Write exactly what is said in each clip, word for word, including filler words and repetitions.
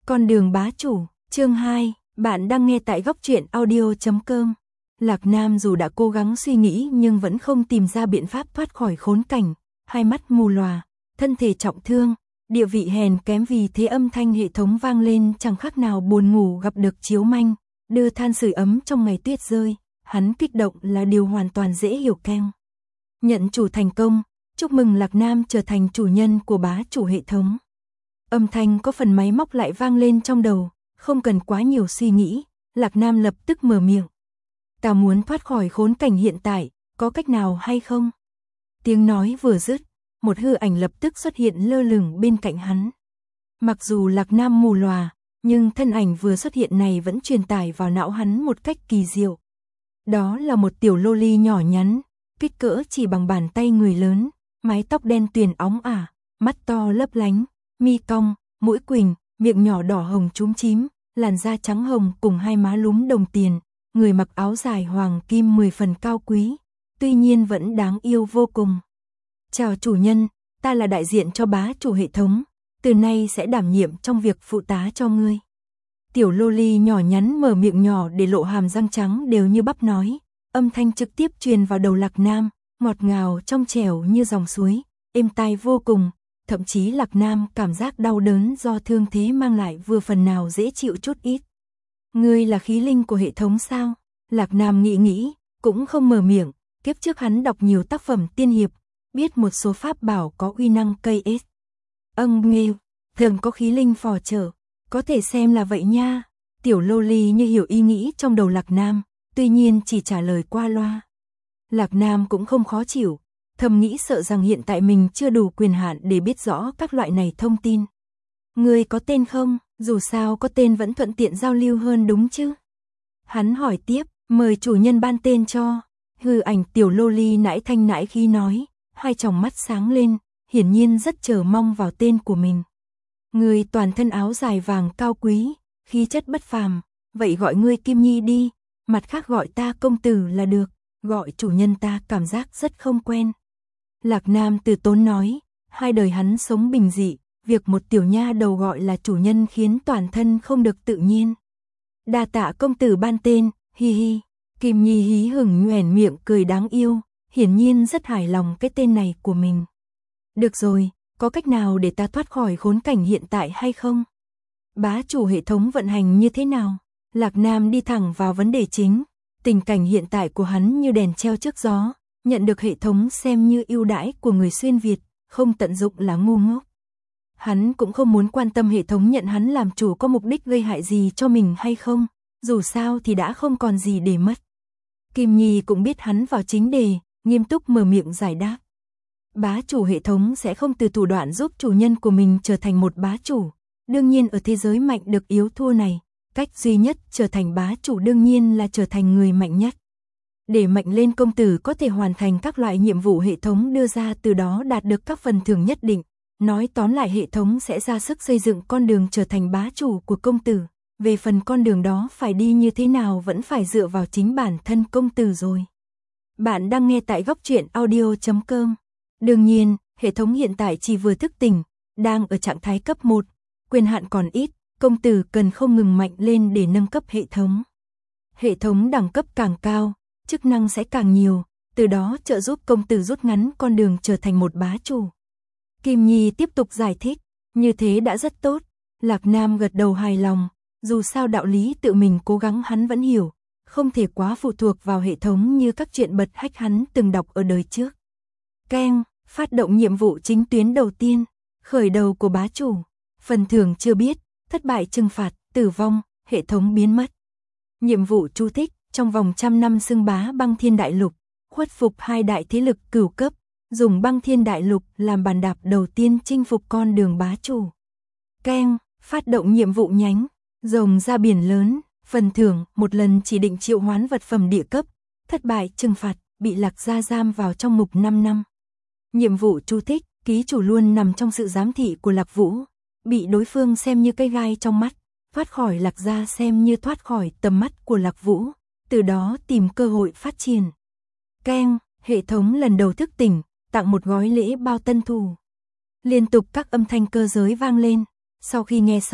Con đường bá chủ, chương hai, bạn đang nghe tại góc truyện audio chấm com. Lạc Nam dù đã cố gắng suy nghĩ nhưng vẫn không tìm ra biện pháp thoát khỏi khốn cảnh, hai mắt mù lòa, thân thể trọng thương, địa vị hèn kém, vì thế âm thanh hệ thống vang lên chẳng khác nào buồn ngủ gặp được chiếu manh, đưa than sưởi ấm trong ngày tuyết rơi, hắn kích động là điều hoàn toàn dễ hiểu. Keng. Nhận chủ thành công, chúc mừng Lạc Nam trở thành chủ nhân của bá chủ hệ thống. Âm thanh có phần máy móc lại vang lên trong đầu, không cần quá nhiều suy nghĩ, Lạc Nam lập tức mở miệng. Ta muốn thoát khỏi khốn cảnh hiện tại, có cách nào hay không? Tiếng nói vừa dứt, một hư ảnh lập tức xuất hiện lơ lửng bên cạnh hắn. Mặc dù Lạc Nam mù lòa, nhưng thân ảnh vừa xuất hiện này vẫn truyền tải vào não hắn một cách kỳ diệu. Đó là một tiểu loli nhỏ nhắn, kích cỡ chỉ bằng bàn tay người lớn, mái tóc đen tuyền óng ả, mắt to lấp lánh, mi cong, mũi quỳnh, miệng nhỏ đỏ hồng chúm chím, làn da trắng hồng cùng hai má lúm đồng tiền, người mặc áo dài hoàng kim mười phần cao quý, tuy nhiên vẫn đáng yêu vô cùng. Chào chủ nhân, ta là đại diện cho bá chủ hệ thống, từ nay sẽ đảm nhiệm trong việc phụ tá cho ngươi. Tiểu loli nhỏ nhắn mở miệng nhỏ để lộ hàm răng trắng đều như bắp nói, âm thanh trực tiếp truyền vào đầu Lạc Nam, ngọt ngào trong trẻo như dòng suối, êm tai vô cùng. Thậm chí Lạc Nam cảm giác đau đớn do thương thế mang lại vừa phần nào dễ chịu chút ít. Ngươi là khí linh của hệ thống sao? Lạc Nam nghĩ nghĩ, cũng không mở miệng, kiếp trước hắn đọc nhiều tác phẩm tiên hiệp, biết một số pháp bảo có uy năng cây ết. Âng nghêu, thường có khí linh phò trợ, có thể xem là vậy nha. Tiểu loli như hiểu ý nghĩ trong đầu Lạc Nam, tuy nhiên chỉ trả lời qua loa. Lạc Nam cũng không khó chịu, thầm nghĩ sợ rằng hiện tại mình chưa đủ quyền hạn để biết rõ các loại này thông tin. Ngươi có tên không? Dù sao có tên vẫn thuận tiện giao lưu hơn đúng chứ? Hắn hỏi tiếp, mời chủ nhân ban tên cho. Hư ảnh tiểu loli nãi thanh nãi khí nói, hai tròng mắt sáng lên, hiển nhiên rất chờ mong vào tên của mình. Ngươi toàn thân áo dài vàng cao quý, khí chất bất phàm, vậy gọi ngươi Kim Nhi đi, mặt khác gọi ta công tử là được, gọi chủ nhân ta cảm giác rất không quen. Lạc Nam từ tốn nói, hai đời hắn sống bình dị, việc một tiểu nha đầu gọi là chủ nhân khiến toàn thân không được tự nhiên. Đa tạ công tử ban tên, hi hi. Kim Nhi hí hửng nhoẻn miệng cười đáng yêu, hiển nhiên rất hài lòng cái tên này của mình. Được rồi, có cách nào để ta thoát khỏi khốn cảnh hiện tại hay không? Bá chủ hệ thống vận hành như thế nào? Lạc Nam đi thẳng vào vấn đề chính, tình cảnh hiện tại của hắn như đèn treo trước gió. Nhận được hệ thống xem như ưu đãi của người xuyên Việt, không tận dụng là ngu ngốc. Hắn cũng không muốn quan tâm hệ thống nhận hắn làm chủ có mục đích gây hại gì cho mình hay không, dù sao thì đã không còn gì để mất. Kim Nhi cũng biết hắn vào chính đề, nghiêm túc mở miệng giải đáp. Bá chủ hệ thống sẽ không từ thủ đoạn giúp chủ nhân của mình trở thành một bá chủ. Đương nhiên ở thế giới mạnh được yếu thua này, cách duy nhất trở thành bá chủ đương nhiên là trở thành người mạnh nhất. Để mạnh lên công tử có thể hoàn thành các loại nhiệm vụ hệ thống đưa ra, từ đó đạt được các phần thưởng nhất định. Nói tóm lại hệ thống sẽ ra sức xây dựng con đường trở thành bá chủ của công tử. Về phần con đường đó phải đi như thế nào vẫn phải dựa vào chính bản thân công tử rồi. Bạn đang nghe tại góc truyện audio chấm com. Đương nhiên, hệ thống hiện tại chỉ vừa thức tỉnh, đang ở trạng thái cấp một, quyền hạn còn ít, công tử cần không ngừng mạnh lên để nâng cấp hệ thống. Hệ thống đẳng cấp càng cao, chức năng sẽ càng nhiều, từ đó trợ giúp công tử rút ngắn con đường trở thành một bá chủ. Kim Nhi tiếp tục giải thích, như thế đã rất tốt. Lạc Nam gật đầu hài lòng, dù sao đạo lý tự mình cố gắng hắn vẫn hiểu, không thể quá phụ thuộc vào hệ thống như các chuyện bật hách hắn từng đọc ở đời trước. Keng, phát động nhiệm vụ chính tuyến đầu tiên, khởi đầu của bá chủ, phần thưởng chưa biết, thất bại trừng phạt, tử vong, hệ thống biến mất. Nhiệm vụ chú thích, trong vòng trăm năm xưng bá băng thiên đại lục, khuất phục hai đại thế lực cửu cấp, dùng băng thiên đại lục làm bàn đạp đầu tiên chinh phục con đường bá chủ. Keng, phát động nhiệm vụ nhánh, rồng ra biển lớn, phần thưởng, một lần chỉ định triệu hoán vật phẩm địa cấp, thất bại trừng phạt, bị Lạc gia giam vào trong ngục năm năm. Nhiệm vụ chú thích, ký chủ luôn nằm trong sự giám thị của Lạc Vũ, bị đối phương xem như cây gai trong mắt, thoát khỏi Lạc gia xem như thoát khỏi tầm mắt của Lạc Vũ, từ đó tìm cơ hội phát triển. Keng, hệ thống lần đầu thức tỉnh, tặng một gói lễ bao tân thủ. Liên tục các âm thanh cơ giới vang lên, sau khi nghe xong,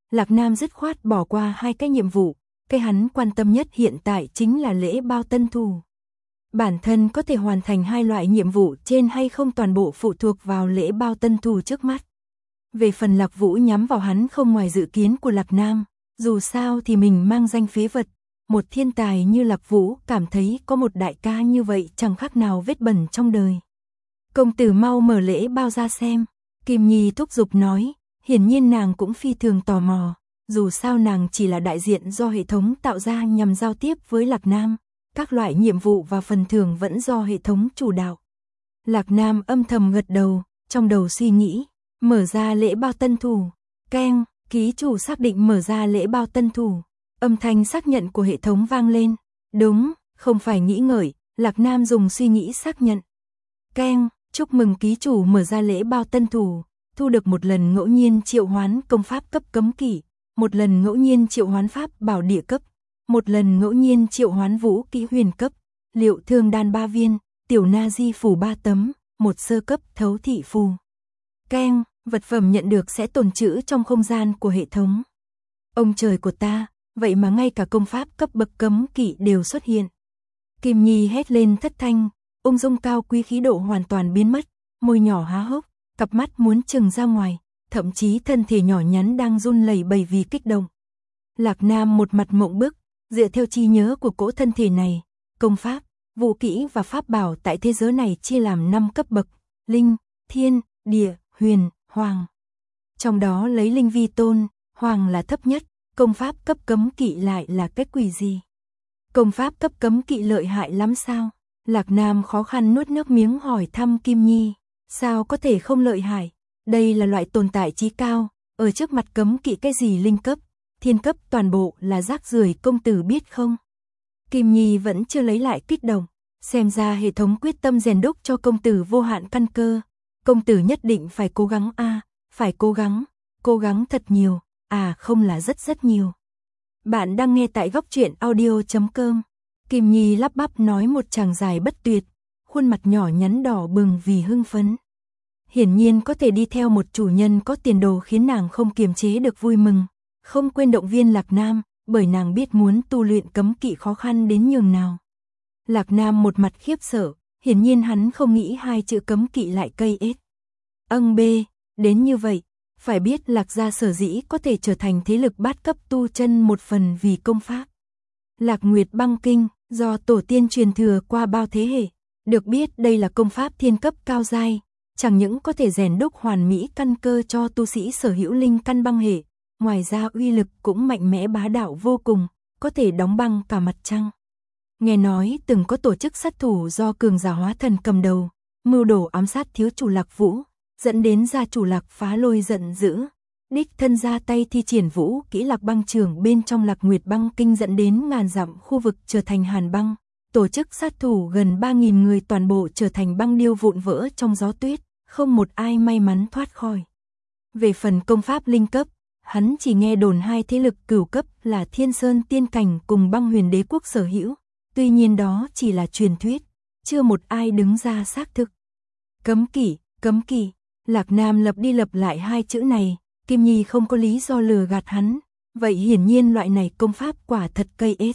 Lạc Nam dứt khoát bỏ qua hai cái nhiệm vụ, cái hắn quan tâm nhất hiện tại chính là lễ bao tân thủ. Bản thân có thể hoàn thành hai loại nhiệm vụ trên hay không toàn bộ phụ thuộc vào lễ bao tân thủ trước mắt. Về phần Lạc Vũ nhắm vào hắn không ngoài dự kiến của Lạc Nam, dù sao thì mình mang danh phế vật, một thiên tài như Lạc Vũ cảm thấy có một đại ca như vậy chẳng khác nào vết bẩn trong đời. Công tử mau mở lễ bao ra xem, Kim Nhi thúc giục nói, hiển nhiên nàng cũng phi thường tò mò, dù sao nàng chỉ là đại diện do hệ thống tạo ra nhằm giao tiếp với Lạc Nam, các loại nhiệm vụ và phần thưởng vẫn do hệ thống chủ đạo. Lạc Nam âm thầm gật đầu, trong đầu suy nghĩ, mở ra lễ bao tân thủ, keng, ký chủ xác định mở ra lễ bao tân thủ, âm thanh xác nhận của hệ thống vang lên, đúng, không phải nghĩ ngợi, Lạc Nam dùng suy nghĩ xác nhận. Keng, chúc mừng ký chủ mở ra lễ bao tân thủ, thu được một lần ngẫu nhiên triệu hoán công pháp cấp cấm kỵ, một lần ngẫu nhiên triệu hoán pháp bảo địa cấp, một lần ngẫu nhiên triệu hoán vũ kỹ huyền cấp, liệu thương đan ba viên, tiểu na di phù ba tấm, một sơ cấp thấu thị phù. Keng, vật phẩm nhận được sẽ tồn trữ trong không gian của hệ thống. Ông trời của ta, vậy mà ngay cả công pháp cấp bậc cấm kỵ đều xuất hiện. Kim Nhi hét lên thất thanh, ung dung cao quý khí độ hoàn toàn biến mất, môi nhỏ há hốc, cặp mắt muốn trừng ra ngoài, thậm chí thân thể nhỏ nhắn đang run lẩy bẩy vì kích động. Lạc Nam một mặt mộng bức, dựa theo trí nhớ của cỗ thân thể này, công pháp, vũ kỹ và pháp bảo tại thế giới này chia làm năm cấp bậc, linh, thiên, địa, huyền, hoàng. Trong đó lấy linh vi tôn, hoàng là thấp nhất, công pháp cấp cấm kỵ lại là cái quỷ gì? Công pháp cấp cấm kỵ lợi hại lắm sao? Lạc Nam khó khăn nuốt nước miếng hỏi thăm Kim Nhi, sao có thể không lợi hại? Đây là loại tồn tại chí cao, ở trước mặt cấm kỵ cái gì linh cấp, thiên cấp toàn bộ là rác rưởi, công tử biết không? Kim Nhi vẫn chưa lấy lại kích động, xem ra hệ thống quyết tâm rèn đúc cho công tử vô hạn căn cơ, công tử nhất định phải cố gắng a, à, phải cố gắng, cố gắng thật nhiều, à không là rất rất nhiều. Bạn đang nghe tại góc truyện audio chấm com. Kim Nhi lắp bắp nói một tràng dài bất tuyệt, khuôn mặt nhỏ nhắn đỏ bừng vì hưng phấn. Hiển nhiên có thể đi theo một chủ nhân có tiền đồ khiến nàng không kiềm chế được vui mừng, không quên động viên Lạc Nam, bởi nàng biết muốn tu luyện cấm kỵ khó khăn đến nhường nào. Lạc Nam một mặt khiếp sợ, hiển nhiên hắn không nghĩ hai chữ cấm kỵ lại cây ết. Âng bê, đến như vậy, phải biết Lạc gia sở dĩ có thể trở thành thế lực bát cấp tu chân một phần vì công pháp. Lạc Nguyệt băng kinh, do tổ tiên truyền thừa qua bao thế hệ, được biết đây là công pháp thiên cấp cao giai, chẳng những có thể rèn đúc hoàn mỹ căn cơ cho tu sĩ sở hữu linh căn băng hệ, ngoài ra uy lực cũng mạnh mẽ bá đạo vô cùng, có thể đóng băng cả mặt trăng. Nghe nói từng có tổ chức sát thủ do cường giả hóa thần cầm đầu, mưu đồ ám sát thiếu chủ Lạc Vũ, dẫn đến gia chủ Lạc Phá Lôi giận dữ, đích thân ra tay thi triển vũ kỹ Lạc băng trường bên trong Lạc Nguyệt băng kinh, dẫn đến ngàn dặm khu vực trở thành hàn băng, tổ chức sát thủ gần ba nghìn người toàn bộ trở thành băng điêu vụn vỡ trong gió tuyết, không một ai may mắn thoát khỏi. Về phần công pháp linh cấp, hắn chỉ nghe đồn hai thế lực cửu cấp là Thiên Sơn Tiên Cảnh cùng Băng Huyền Đế Quốc sở hữu, tuy nhiên đó chỉ là truyền thuyết, chưa một ai đứng ra xác thực. Cấm kỵ, cấm kỵ, Lạc Nam lặp đi lặp lại hai chữ này, Kim Nhi không có lý do lừa gạt hắn, vậy hiển nhiên loại này công pháp quả thật cây ết.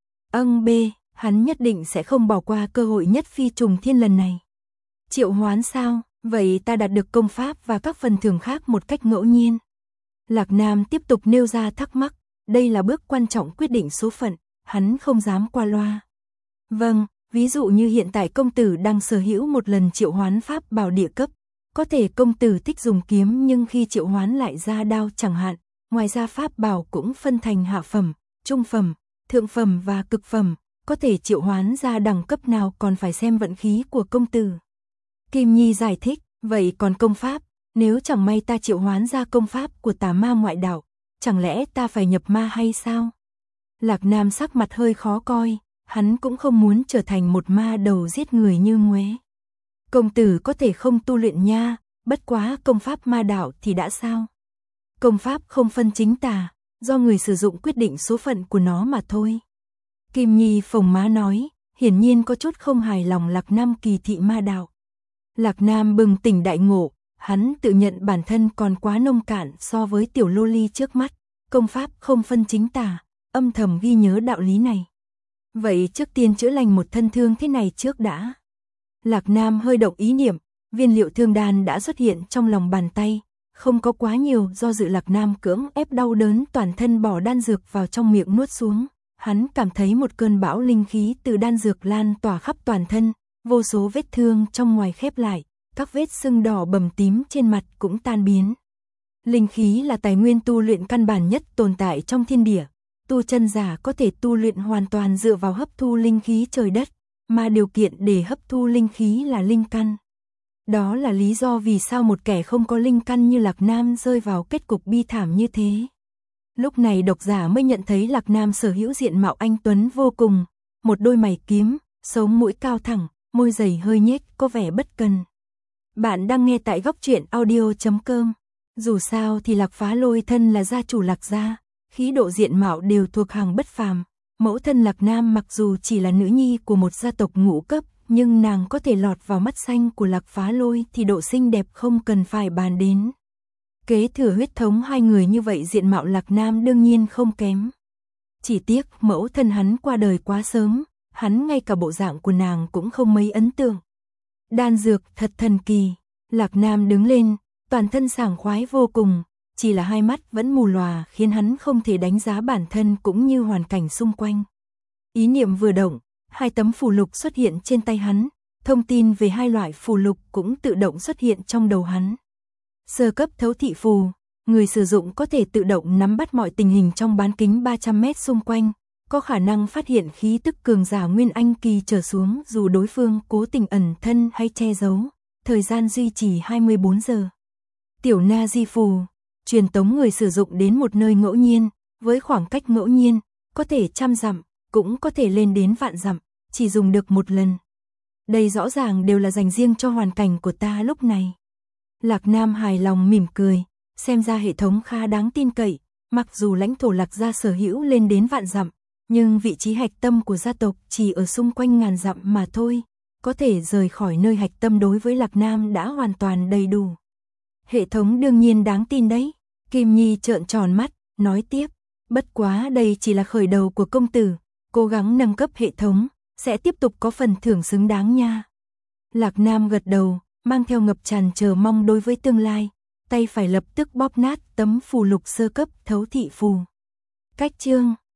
Âng bê, hắn nhất định sẽ không bỏ qua cơ hội nhất phi trùng thiên lần này. Triệu hoán sao? Vậy ta đạt được công pháp và các phần thưởng khác một cách ngẫu nhiên. Lạc Nam tiếp tục nêu ra thắc mắc, đây là bước quan trọng quyết định số phận, hắn không dám qua loa. Vâng, ví dụ như hiện tại công tử đang sở hữu một lần triệu hoán pháp bảo địa cấp, có thể công tử thích dùng kiếm nhưng khi triệu hoán lại ra đao chẳng hạn, ngoài ra pháp bảo cũng phân thành hạ phẩm, trung phẩm, thượng phẩm và cực phẩm, có thể triệu hoán ra đẳng cấp nào còn phải xem vận khí của công tử. Kim Nhi giải thích, vậy còn công pháp, nếu chẳng may ta triệu hoán ra công pháp của tà ma ngoại đạo, chẳng lẽ ta phải nhập ma hay sao? Lạc Nam sắc mặt hơi khó coi, hắn cũng không muốn trở thành một ma đầu giết người như Nguế. Công tử có thể không tu luyện nha, bất quá công pháp ma đạo thì đã sao? Công pháp không phân chính tà, do người sử dụng quyết định số phận của nó mà thôi. Kim Nhi phồng má nói, hiển nhiên có chút không hài lòng Lạc Nam kỳ thị ma đạo. Lạc Nam bừng tỉnh đại ngộ, hắn tự nhận bản thân còn quá nông cạn so với tiểu lô ly trước mắt, công pháp không phân chính tà, âm thầm ghi nhớ đạo lý này. Vậy trước tiên chữa lành một thân thương thế này trước đã. Lạc Nam hơi động ý niệm, viên liệu thương đan đã xuất hiện trong lòng bàn tay, không có quá nhiều do dự. Lạc Nam cưỡng ép đau đớn toàn thân bỏ đan dược vào trong miệng nuốt xuống, hắn cảm thấy một cơn bão linh khí từ đan dược lan tỏa khắp toàn thân, vô số vết thương trong ngoài khép lại, các vết sưng đỏ bầm tím trên mặt cũng tan biến. Linh khí là tài nguyên tu luyện căn bản nhất tồn tại trong thiên địa, tu chân giả có thể tu luyện hoàn toàn dựa vào hấp thu linh khí trời đất, mà điều kiện để hấp thu linh khí là linh căn. Đó là lý do vì sao một kẻ không có linh căn như Lạc Nam rơi vào kết cục bi thảm như thế. Lúc này độc giả mới nhận thấy Lạc Nam sở hữu diện mạo anh tuấn vô cùng, một đôi mày kiếm, sống mũi cao thẳng, môi dày hơi nhếch, có vẻ bất cần. Bạn đang nghe tại góc truyện audio chấm com. Dù sao thì Lạc Phá Lôi thân là gia chủ Lạc gia, khí độ diện mạo đều thuộc hàng bất phàm. Mẫu thân Lạc Nam mặc dù chỉ là nữ nhi của một gia tộc ngũ cấp, nhưng nàng có thể lọt vào mắt xanh của Lạc Phá Lôi thì độ xinh đẹp không cần phải bàn đến. Kế thừa huyết thống hai người như vậy, diện mạo Lạc Nam đương nhiên không kém. Chỉ tiếc mẫu thân hắn qua đời quá sớm, hắn ngay cả bộ dạng của nàng cũng không mấy ấn tượng. Đan dược thật thần kỳ. Lạc Nam đứng lên, toàn thân sảng khoái vô cùng, chỉ là hai mắt vẫn mù lòa khiến hắn không thể đánh giá bản thân cũng như hoàn cảnh xung quanh. Ý niệm vừa động, hai tấm phù lục xuất hiện trên tay hắn, thông tin về hai loại phù lục cũng tự động xuất hiện trong đầu hắn. Sơ cấp thấu thị phù, người sử dụng có thể tự động nắm bắt mọi tình hình trong bán kính ba trăm mét xung quanh, có khả năng phát hiện khí tức cường giả nguyên anh kỳ trở xuống dù đối phương cố tình ẩn thân hay che giấu, thời gian duy trì hai mươi bốn giờ. Tiểu Na Di phù, truyền tống người sử dụng đến một nơi ngẫu nhiên, với khoảng cách ngẫu nhiên, có thể trăm dặm, cũng có thể lên đến vạn dặm, chỉ dùng được một lần. Đây rõ ràng đều là dành riêng cho hoàn cảnh của ta lúc này. Lạc Nam hài lòng mỉm cười, xem ra hệ thống khá đáng tin cậy, mặc dù lãnh thổ Lạc gia sở hữu lên đến vạn dặm, nhưng vị trí hạch tâm của gia tộc chỉ ở xung quanh ngàn dặm mà thôi, có thể rời khỏi nơi hạch tâm đối với Lạc Nam đã hoàn toàn đầy đủ. Hệ thống đương nhiên đáng tin đấy. Kim Nhi trợn tròn mắt, nói tiếp, bất quá đây chỉ là khởi đầu của công tử, cố gắng nâng cấp hệ thống, sẽ tiếp tục có phần thưởng xứng đáng nha. Lạc Nam gật đầu, mang theo ngập tràn chờ mong đối với tương lai, tay phải lập tức bóp nát tấm phù lục sơ cấp thấu thị phù. Cách chương